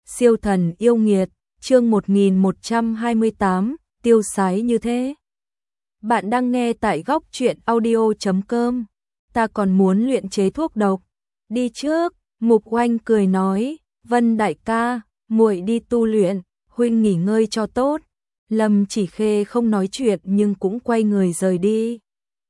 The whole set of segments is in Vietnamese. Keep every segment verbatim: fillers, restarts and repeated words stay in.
Siêu thần yêu nghiệt, chương một nghìn một trăm hai mươi tám, tiêu sái như thế. Bạn đang nghe tại góc truyện audio chấm com. Ta còn muốn luyện chế thuốc độc. Đi trước, Mục Oanh cười nói, Vân đại ca, muội đi tu luyện, huynh nghỉ ngơi cho tốt. Lâm Chỉ Khê không nói chuyện nhưng cũng quay người rời đi.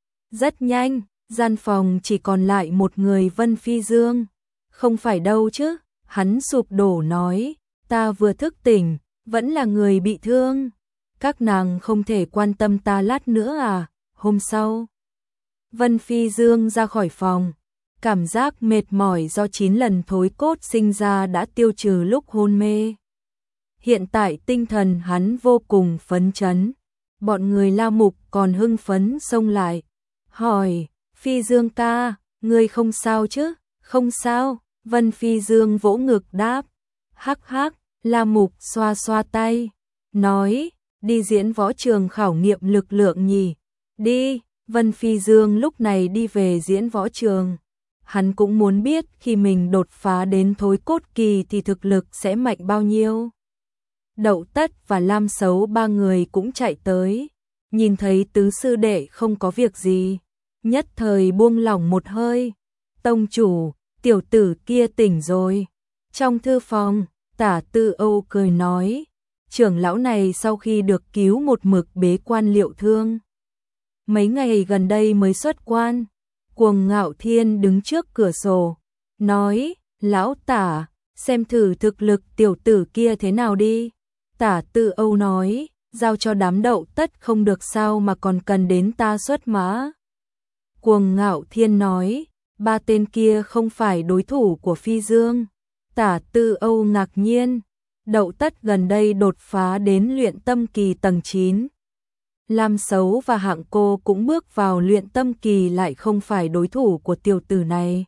Rất nhanh, gian phòng chỉ còn lại một người Vân Phi Dương. Không phải đâu chứ, hắn sụp đổ nói, ta vừa thức tỉnh, vẫn là người bị thương. Các nàng không thể quan tâm ta lát nữa à, hôm sau. Vân Phi Dương ra khỏi phòng, cảm giác mệt mỏi do chín lần thối cốt sinh ra đã tiêu trừ lúc hôn mê. Hiện tại tinh thần hắn vô cùng phấn chấn, bọn người La Mục còn hưng phấn xông lại, hỏi, Phi Dương ca, ngươi không sao chứ? Không sao, Vân Phi Dương vỗ ngực đáp, hắc hắc, La Mục xoa xoa tay, nói, đi diễn võ trường khảo nghiệm lực lượng nhỉ, đi. Vân Phi Dương lúc này đi về diễn võ trường, hắn cũng muốn biết khi mình đột phá đến thối cốt kỳ thì thực lực sẽ mạnh bao nhiêu. Đậu Tất và Lam Sấu ba người cũng chạy tới, nhìn thấy tứ sư đệ không có việc gì, nhất thời buông lỏng một hơi. Tông chủ, tiểu tử kia tỉnh rồi. Trong thư phòng, Tả Tư Âu cười nói, trưởng lão này sau khi được cứu một mực bế quan liệu thương. Mấy ngày gần đây mới xuất quan. Cuồng Ngạo Thiên đứng trước cửa sổ, nói, lão Tả, xem thử thực lực tiểu tử kia thế nào đi. Tả Tư Âu nói, giao cho đám Đậu Tất không được sao mà còn cần đến ta xuất mã. Cuồng Ngạo Thiên nói, ba tên kia không phải đối thủ của Phi Dương. Tả Tư Âu ngạc nhiên, Đậu Tất gần đây đột phá đến luyện tâm kỳ tầng chín. Lam Sấu và Hạng Cô cũng bước vào luyện tâm kỳ lại không phải đối thủ của tiểu tử này.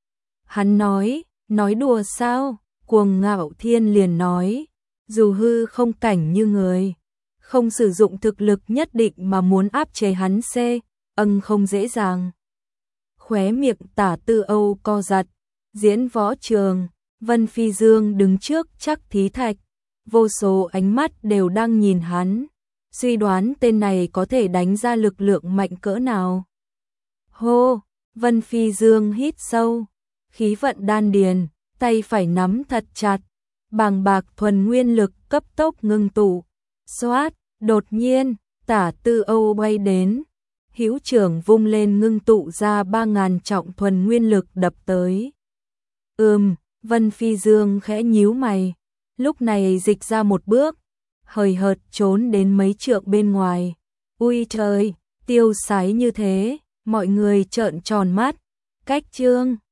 Hắn nói, nói đùa sao? Cuồng Ngạo Thiên liền nói, dù hư không cảnh như người, không sử dụng thực lực nhất định mà muốn áp chế hắn C, âng không dễ dàng. Khóe miệng Tả Tư Âu co giật, diễn võ trường, Vân Phi Dương đứng trước Trắc Thí Thạch, vô số ánh mắt đều đang nhìn hắn, suy đoán tên này có thể đánh ra lực lượng mạnh cỡ nào. Hô, Vân Phi Dương hít sâu, khí vận đan điền, tay phải nắm thật chặt, bàng bạc thuần nguyên lực cấp tốc ngưng tụ. Xoát, đột nhiên, Tả Tư Âu bay đến, hữu trưởng vung lên ngưng tụ ra ba ngàn trọng thuần nguyên lực đập tới. Ừm, Vân Phi Dương khẽ nhíu mày, lúc này dịch ra một bước, hời hợt trốn đến mấy trượng bên ngoài. Ui trời, tiêu sái như thế, mọi người trợn tròn mắt. Cách chương